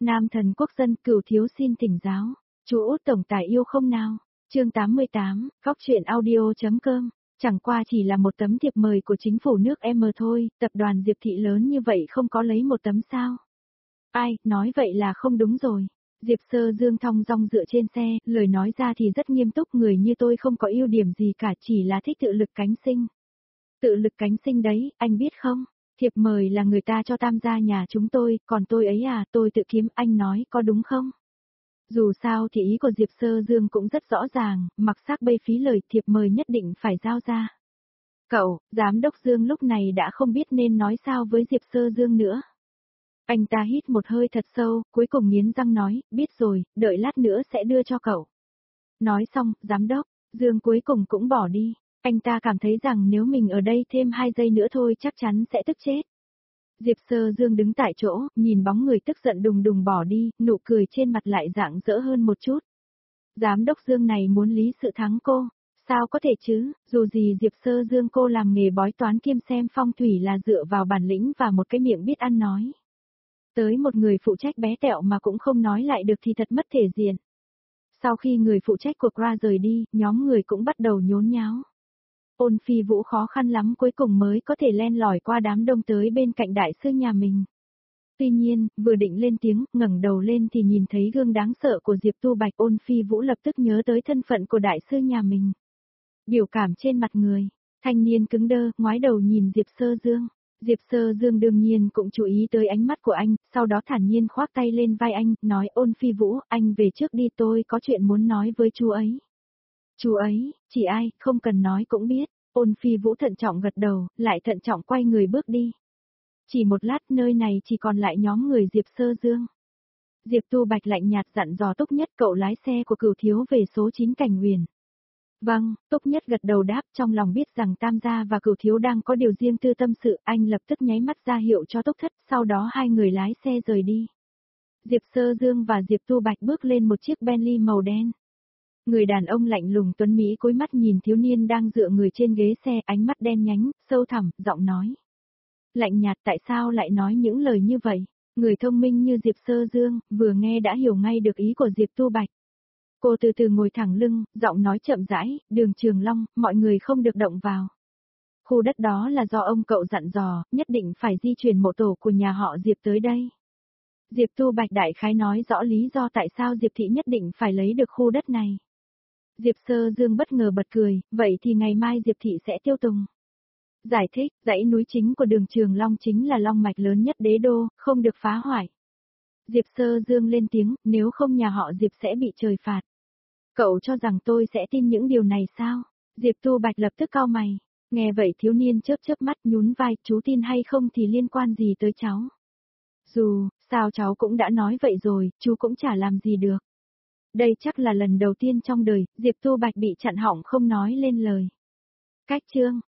Nam thần quốc dân Cửu thiếu xin thỉnh giáo. Chú Út tổng tài yêu không nào? Chương 88, góc truyện audio.com. Chẳng qua chỉ là một tấm thiệp mời của chính phủ nước M thôi, tập đoàn Diệp Thị lớn như vậy không có lấy một tấm sao? Ai, nói vậy là không đúng rồi. Diệp Sơ Dương thong dong dựa trên xe, lời nói ra thì rất nghiêm túc, người như tôi không có ưu điểm gì cả, chỉ là thích tự lực cánh sinh. Tự lực cánh sinh đấy, anh biết không? Thiệp mời là người ta cho tham gia nhà chúng tôi, còn tôi ấy à, tôi tự kiếm, anh nói có đúng không? Dù sao thì ý của Diệp Sơ Dương cũng rất rõ ràng, mặc xác bây phí lời, thiệp mời nhất định phải giao ra. Cậu, giám đốc Dương lúc này đã không biết nên nói sao với Diệp Sơ Dương nữa. Anh ta hít một hơi thật sâu, cuối cùng nghiến răng nói, biết rồi, đợi lát nữa sẽ đưa cho cậu. Nói xong, giám đốc, Dương cuối cùng cũng bỏ đi. Anh ta cảm thấy rằng nếu mình ở đây thêm 2 giây nữa thôi chắc chắn sẽ tức chết. Diệp Sơ Dương đứng tại chỗ, nhìn bóng người tức giận đùng đùng bỏ đi, nụ cười trên mặt lại rạng rỡ hơn một chút. Giám đốc Dương này muốn lý sự thắng cô, sao có thể chứ, dù gì Diệp Sơ Dương cô làm nghề bói toán kiêm xem phong thủy là dựa vào bản lĩnh và một cái miệng biết ăn nói. Tới một người phụ trách bé tẹo mà cũng không nói lại được thì thật mất thể diện. Sau khi người phụ trách cuộc ra rời đi, nhóm người cũng bắt đầu nhốn nháo. Ôn Phi Vũ khó khăn lắm cuối cùng mới có thể len lỏi qua đám đông tới bên cạnh đại sư nhà mình. Tuy nhiên, vừa định lên tiếng, ngẩng đầu lên thì nhìn thấy gương đáng sợ của Diệp Tu Bạch. Ôn Phi Vũ lập tức nhớ tới thân phận của đại sư nhà mình. Biểu cảm trên mặt người, thanh niên cứng đơ, ngoái đầu nhìn Diệp Sơ Dương. Diệp Sơ Dương đương nhiên cũng chú ý tới ánh mắt của anh, sau đó thản nhiên khoác tay lên vai anh, nói Ôn Phi Vũ, anh về trước đi, tôi có chuyện muốn nói với chú ấy. Chú ấy, chỉ ai, không cần nói cũng biết. Ôn Phi Vũ thận trọng gật đầu, lại thận trọng quay người bước đi. Chỉ một lát nơi này chỉ còn lại nhóm người Diệp Sơ Dương. Diệp Tu Bạch lạnh nhạt dặn dò Túc Nhất cậu lái xe của Cửu thiếu về số 9 Cảnh Huyền. Vâng, Túc Nhất gật đầu đáp, trong lòng biết rằng Tam gia và Cửu thiếu đang có điều riêng tư tâm sự, anh lập tức nháy mắt ra hiệu cho Túc Thất, sau đó hai người lái xe rời đi. Diệp Sơ Dương và Diệp Tu Bạch bước lên một chiếc Bentley màu đen. Người đàn ông lạnh lùng tuấn mỹ cúi mắt nhìn thiếu niên đang dựa người trên ghế xe, ánh mắt đen nhánh, sâu thẳm, giọng nói. Lạnh nhạt, tại sao lại nói những lời như vậy? Người thông minh như Diệp Sơ Dương, vừa nghe đã hiểu ngay được ý của Diệp Tu Bạch. Cô từ từ ngồi thẳng lưng, giọng nói chậm rãi, Đường Trường Long, mọi người không được động vào. Khu đất đó là do ông cậu dặn dò, nhất định phải di chuyển mộ tổ của nhà họ Diệp tới đây. Diệp Tu Bạch đại khái nói rõ lý do tại sao Diệp Thị nhất định phải lấy được khu đất này. Diệp Sơ Dương bất ngờ bật cười, vậy thì ngày mai Diệp Thị sẽ tiêu tùng. Giải thích, dãy núi chính của Đường Trường Long chính là long mạch lớn nhất đế đô, không được phá hoại. Diệp Sơ Dương lên tiếng, nếu không nhà họ Diệp sẽ bị trời phạt. Cậu cho rằng tôi sẽ tin những điều này sao? Diệp Tu Bạch lập tức cau mày. Nghe vậy thiếu niên chớp chớp mắt nhún vai, chú tin hay không thì liên quan gì tới cháu? Dù, sao cháu cũng đã nói vậy rồi, chú cũng chả làm gì được. Đây chắc là lần đầu tiên trong đời, Diệp Tu Bạch bị chặn họng không nói lên lời. Cách chương.